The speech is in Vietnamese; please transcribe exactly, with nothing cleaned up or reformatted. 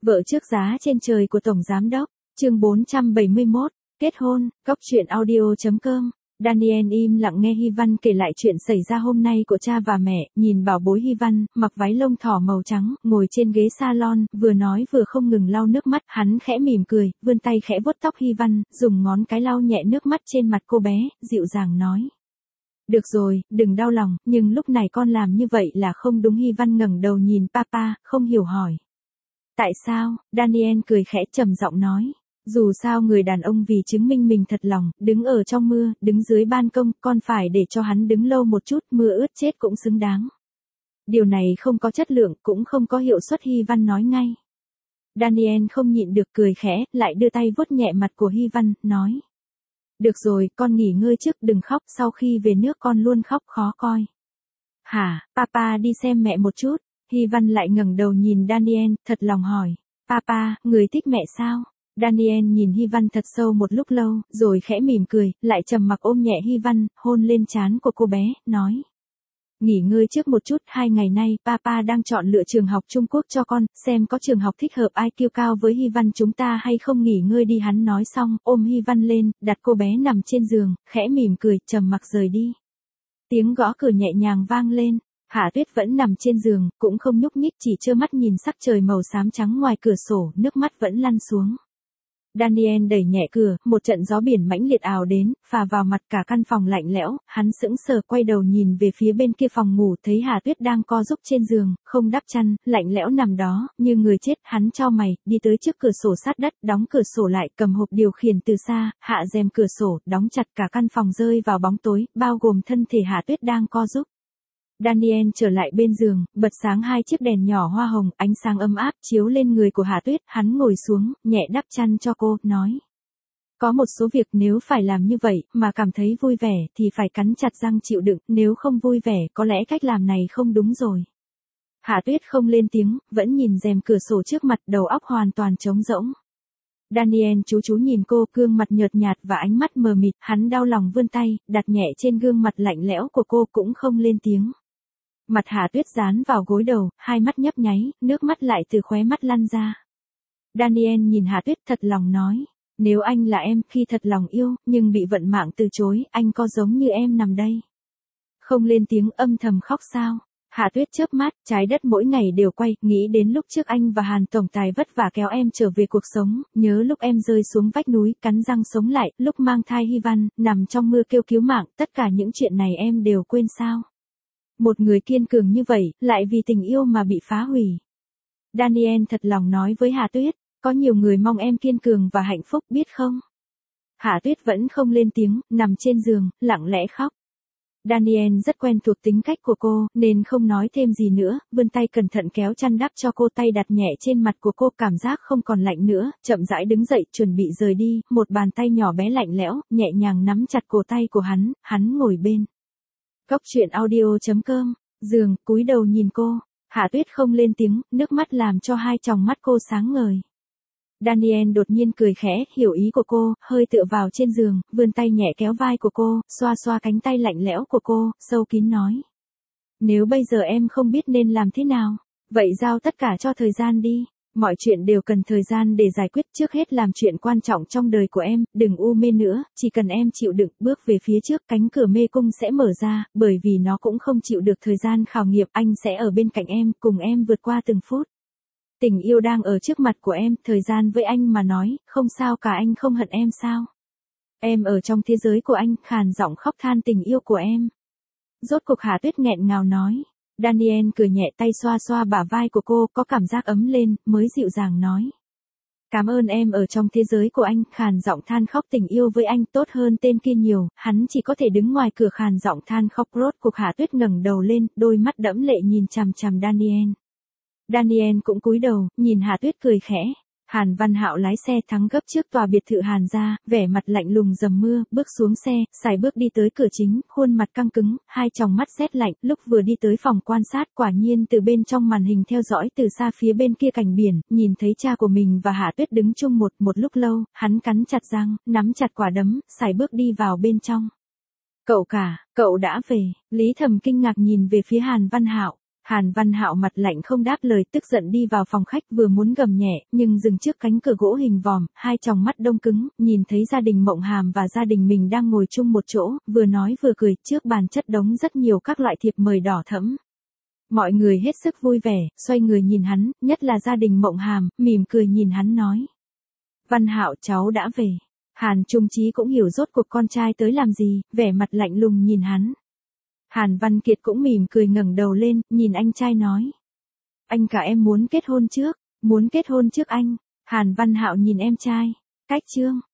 Vợ trước giá trên trời của Tổng Giám Đốc, chương bốn trăm bảy mươi mốt, kết hôn, góc truyện audio chấm com. Daniel im lặng nghe Hy Văn kể lại chuyện xảy ra hôm nay của cha và mẹ, nhìn bảo bối Hy Văn, mặc váy lông thỏ màu trắng, ngồi trên ghế salon, vừa nói vừa không ngừng lau nước mắt, hắn khẽ mỉm cười, vươn tay khẽ vuốt tóc Hy Văn, dùng ngón cái lau nhẹ nước mắt trên mặt cô bé, dịu dàng nói. Được rồi, đừng đau lòng, nhưng lúc này con làm như vậy là không đúng. Hy Văn ngẩng đầu nhìn papa, không hiểu hỏi. Tại sao? Daniel cười khẽ trầm giọng nói. Dù sao người đàn ông vì chứng minh mình thật lòng, đứng ở trong mưa, đứng dưới ban công, con phải để cho hắn đứng lâu một chút, mưa ướt chết cũng xứng đáng. Điều này không có chất lượng, cũng không có hiệu suất. Hy Văn nói ngay. Daniel không nhịn được cười khẽ, lại đưa tay vuốt nhẹ mặt của Hy Văn, nói. Được rồi, con nghỉ ngơi trước, đừng khóc, sau khi về nước con luôn khóc khó coi. Hả, papa đi xem mẹ một chút. Hy Văn lại ngẩng đầu nhìn Daniel, thật lòng hỏi. Papa, người thích mẹ sao? Daniel nhìn Hy Văn thật sâu một lúc lâu, rồi khẽ mỉm cười, lại trầm mặc ôm nhẹ Hy Văn, hôn lên trán của cô bé, nói. Nghỉ ngơi trước một chút, hai ngày nay, papa đang chọn lựa trường học Trung Quốc cho con, xem có trường học thích hợp i kiu cao với Hy Văn chúng ta hay không. Nghỉ ngơi đi, hắn nói xong, ôm Hy Văn lên, đặt cô bé nằm trên giường, khẽ mỉm cười, trầm mặc rời đi. Tiếng gõ cửa nhẹ nhàng vang lên. Hạ Tuyết vẫn nằm trên giường, cũng không nhúc nhích, chỉ trơ mắt nhìn sắc trời màu xám trắng ngoài cửa sổ, nước mắt vẫn lăn xuống. Daniel đẩy nhẹ cửa, một trận gió biển mãnh liệt ào đến, phả vào mặt, cả căn phòng lạnh lẽo, hắn sững sờ quay đầu nhìn về phía bên kia phòng ngủ, thấy Hạ Tuyết đang co giúp trên giường, không đắp chăn, lạnh lẽo nằm đó, như người chết. Hắn chau mày, đi tới trước cửa sổ sát đất, đóng cửa sổ lại, cầm hộp điều khiển từ xa, hạ rèm cửa sổ, đóng chặt. Cả căn phòng rơi vào bóng tối, bao gồm thân thể Hạ Tuyết đang co giúp. Daniel trở lại bên giường, bật sáng hai chiếc đèn nhỏ hoa hồng, ánh sáng ấm áp chiếu lên người của Hạ Tuyết, hắn ngồi xuống, nhẹ đắp chăn cho cô, nói. Có một số việc nếu phải làm như vậy, mà cảm thấy vui vẻ, thì phải cắn chặt răng chịu đựng, nếu không vui vẻ, có lẽ cách làm này không đúng rồi. Hạ Tuyết không lên tiếng, vẫn nhìn rèm cửa sổ trước mặt, đầu óc hoàn toàn trống rỗng. Daniel chú chú nhìn cô, gương mặt nhợt nhạt và ánh mắt mờ mịt, hắn đau lòng vươn tay, đặt nhẹ trên gương mặt lạnh lẽo của cô, cũng không lên tiếng. Mặt Hạ Tuyết dán vào gối đầu, hai mắt nhấp nháy, nước mắt lại từ khóe mắt lăn ra. Daniel nhìn Hạ Tuyết thật lòng nói, nếu anh là em, khi thật lòng yêu, nhưng bị vận mạng từ chối, anh có giống như em nằm đây? Không lên tiếng, âm thầm khóc sao? Hạ Tuyết chớp mắt, trái đất mỗi ngày đều quay, nghĩ đến lúc trước anh và Hàn tổng tài vất vả kéo em trở về cuộc sống, nhớ lúc em rơi xuống vách núi, cắn răng sống lại, lúc mang thai Hy Văn, nằm trong mưa kêu cứu mạng, tất cả những chuyện này em đều quên sao? Một người kiên cường như vậy, lại vì tình yêu mà bị phá hủy. Daniel thật lòng nói với Hạ Tuyết, có nhiều người mong em kiên cường và hạnh phúc, biết không? Hạ Tuyết vẫn không lên tiếng, nằm trên giường, lặng lẽ khóc. Daniel rất quen thuộc tính cách của cô, nên không nói thêm gì nữa, vươn tay cẩn thận kéo chăn đắp cho cô, tay đặt nhẹ trên mặt của cô, cảm giác không còn lạnh nữa, chậm rãi đứng dậy, chuẩn bị rời đi, một bàn tay nhỏ bé lạnh lẽo, nhẹ nhàng nắm chặt cổ tay của hắn, hắn ngồi bên. Góc truyện audio chấm com, giường, cúi đầu nhìn cô, Hạ Tuyết không lên tiếng, nước mắt làm cho hai tròng mắt cô sáng ngời. Daniel đột nhiên cười khẽ, hiểu ý của cô, hơi tựa vào trên giường, vươn tay nhẹ kéo vai của cô, xoa xoa cánh tay lạnh lẽo của cô, sâu kín nói. Nếu bây giờ em không biết nên làm thế nào, vậy giao tất cả cho thời gian đi. Mọi chuyện đều cần thời gian để giải quyết, trước hết làm chuyện quan trọng trong đời của em, đừng u mê nữa, chỉ cần em chịu đựng, bước về phía trước, cánh cửa mê cung sẽ mở ra, bởi vì nó cũng không chịu được thời gian khảo nghiệm, anh sẽ ở bên cạnh em, cùng em vượt qua từng phút. Tình yêu đang ở trước mặt của em, thời gian với anh mà nói, không sao cả, anh không hận em sao? Em ở trong thế giới của anh, khàn giọng khóc than tình yêu của em. Rốt cuộc Hạ Tuyết nghẹn ngào nói. Daniel cười nhẹ, tay xoa xoa bả vai của cô, có cảm giác ấm lên, mới dịu dàng nói. Cảm ơn em ở trong thế giới của anh, khàn giọng than khóc tình yêu với anh tốt hơn tên kia nhiều, hắn chỉ có thể đứng ngoài cửa khàn giọng than khóc. Rốt cuộc Hạ Tuyết ngẩng đầu lên, đôi mắt đẫm lệ nhìn chằm chằm Daniel. Daniel cũng cúi đầu, nhìn Hạ Tuyết cười khẽ. Hàn Văn Hạo lái xe thắng gấp trước tòa biệt thự Hàn gia, vẻ mặt lạnh lùng dầm mưa, bước xuống xe, sải bước đi tới cửa chính, khuôn mặt căng cứng, hai tròng mắt rét lạnh, lúc vừa đi tới phòng quan sát, quả nhiên từ bên trong màn hình theo dõi từ xa phía bên kia cảnh biển, nhìn thấy cha của mình và Hạ Tuyết đứng chung một, một lúc lâu, hắn cắn chặt răng, nắm chặt quả đấm, sải bước đi vào bên trong. Cậu cả, cậu đã về, Lý Thầm kinh ngạc nhìn về phía Hàn Văn Hạo. Hàn Văn Hạo mặt lạnh không đáp lời, tức giận đi vào phòng khách, vừa muốn gầm nhẹ, nhưng dừng trước cánh cửa gỗ hình vòm, hai tròng mắt đông cứng, nhìn thấy gia đình Mộng Hàm và gia đình mình đang ngồi chung một chỗ, vừa nói vừa cười, trước bàn chất đống rất nhiều các loại thiệp mời đỏ thẫm. Mọi người hết sức vui vẻ, xoay người nhìn hắn, nhất là gia đình Mộng Hàm, mỉm cười nhìn hắn nói. Văn Hạo, cháu đã về. Hàn Trung Chí cũng hiểu rốt cuộc con trai tới làm gì, vẻ mặt lạnh lùng nhìn hắn. Hàn Văn Kiệt cũng mỉm cười ngẩng đầu lên, nhìn anh trai nói. Anh cả em muốn kết hôn trước, muốn kết hôn trước anh. Hàn Văn Hạo nhìn em trai. Cách chương.